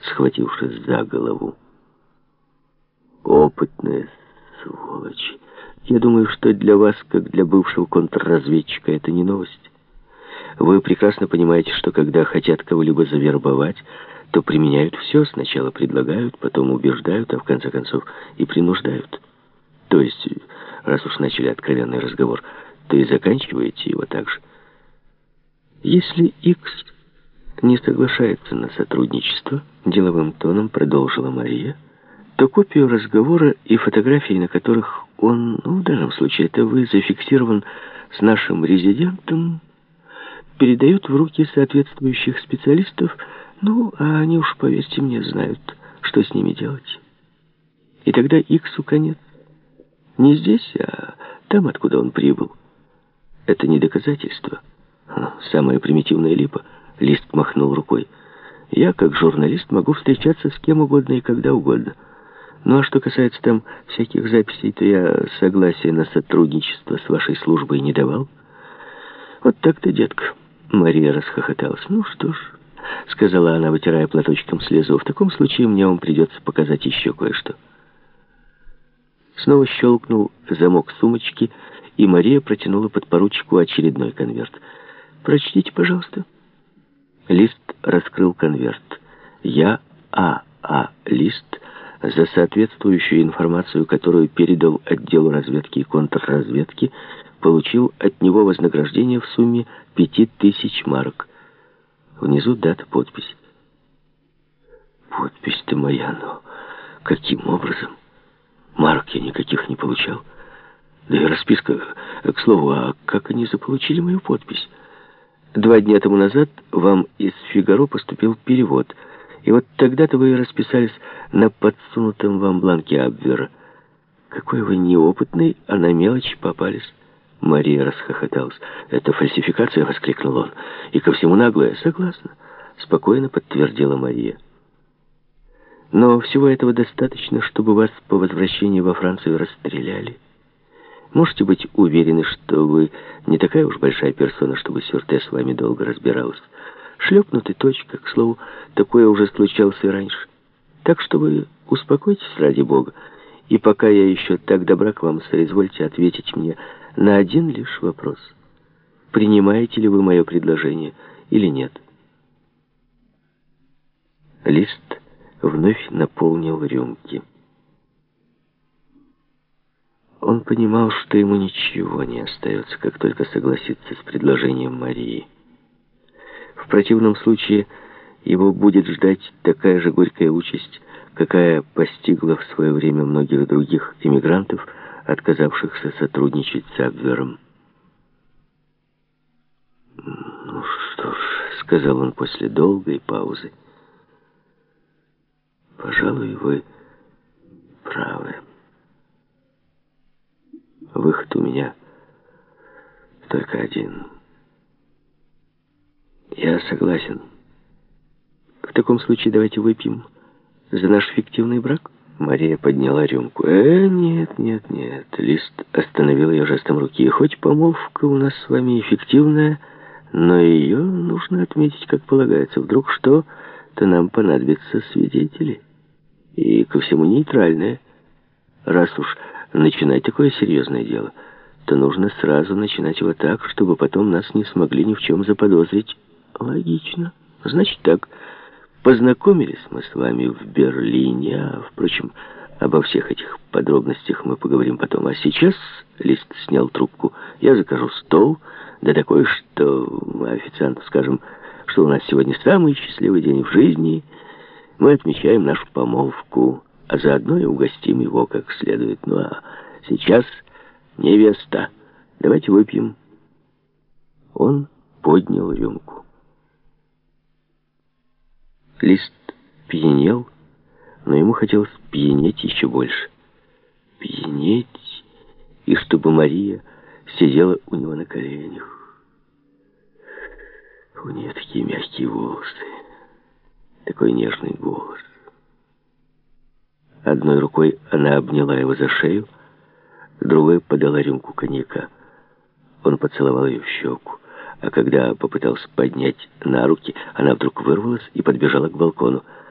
схватившись за голову. Опытная сволочь. Я думаю, что для вас, как для бывшего контрразведчика, это не новость. Вы прекрасно понимаете, что когда хотят кого-либо завербовать, то применяют все. Сначала предлагают, потом убеждают, а в конце концов и принуждают. То есть, раз уж начали откровенный разговор, то и заканчиваете его так же. Если Икс не соглашается на сотрудничество, деловым тоном продолжила Мария, то копию разговора и фотографии, на которых он, в данном случае это вы, зафиксирован с нашим резидентом, передают в руки соответствующих специалистов, а они уж, поверьте мне, знают, что с ними делать. И тогда Иксу конец. Не здесь, а там, откуда он прибыл. Это не доказательство. Самая примитивная липа. Лист махнул рукой. Я, как журналист, могу встречаться с кем угодно и когда угодно. А что касается там всяких записей, то я согласия на сотрудничество с вашей службой не давал. Вот так-то, детка. Мария расхохоталась. Ну что ж, сказала она, вытирая платочком слезу, в таком случае мне вам придется показать еще кое-что. Снова щелкнул замок сумочки, и Мария протянула подпоручику очередной конверт. «Прочтите, пожалуйста». Лист раскрыл конверт. Я, Лист, за соответствующую информацию, которую передал отделу разведки и контрразведки, получил от него вознаграждение в сумме 5000 марок. Внизу дата, подпись. Подпись-то моя, но каким образом? Марок я никаких не получал. Да и расписка, к слову, а как они заполучили мою подпись? 2 дня тому назад вам из «Фигаро» поступил перевод, и вот тогда-то вы и расписались на подсунутом вам бланке Абвера. Какой вы неопытный, а на мелочи попались. Мария расхохоталась. «Это фальсификация!» — воскликнул он. «И ко всему наглая!» «Согласна!» — спокойно подтвердила Мария. «Но всего этого достаточно, чтобы вас по возвращении во Францию расстреляли. Можете быть уверены, что вы не такая уж большая персона, чтобы Сюрте с вами долго разбиралась. Шлепнут и точка. К слову, такое уже случалось и раньше. Так что вы успокойтесь ради Бога. И пока я еще так добра к вам, соизвольте ответить мне на один лишь вопрос. Принимаете ли вы мое предложение или нет?» Лист вновь наполнил рюмки. Он понимал, что ему ничего не остается, как только согласиться с предложением Марии. В противном случае его будет ждать такая же горькая участь, какая постигла в свое время многих других эмигрантов, отказавшихся сотрудничать с Абвером. «Ну что ж», — сказал он после долгой паузы, — «пожалуй, вы правы. Выход у меня только один. Я согласен. В таком случае давайте выпьем за наш фиктивный брак». Мария подняла рюмку. Нет. Лист остановил ее жестом руки. Хоть помолвка у нас с вами эффективная, но ее нужно отметить, как полагается. Вдруг что-то нам понадобятся свидетели. И ко всему нейтральные. Раз уж начинать такое серьезное дело, то нужно сразу начинать его так, чтобы потом нас не смогли ни в чем заподозрить. Логично. Значит так, познакомились мы с вами в Берлине, а, впрочем, обо всех этих подробностях мы поговорим потом. А сейчас Лист снял трубку. Я закажу стол, да такой, что официанту скажем, что у нас сегодня самый счастливый день в жизни. Мы отмечаем нашу помолвку, а заодно и угостим его как следует. Ну а сейчас невеста. Давайте выпьем. Он поднял рюмку. Лист пьянел, но ему хотелось пьянеть еще больше. Пьянеть, и чтобы Мария сидела у него на коленях. У нее такие мягкие волосы, такой нежный голос. Одной рукой она обняла его за шею, другой подала рюмку коньяка. Он поцеловал ее в щеку, а когда попытался поднять на руки, она вдруг вырвалась и подбежала к балкону.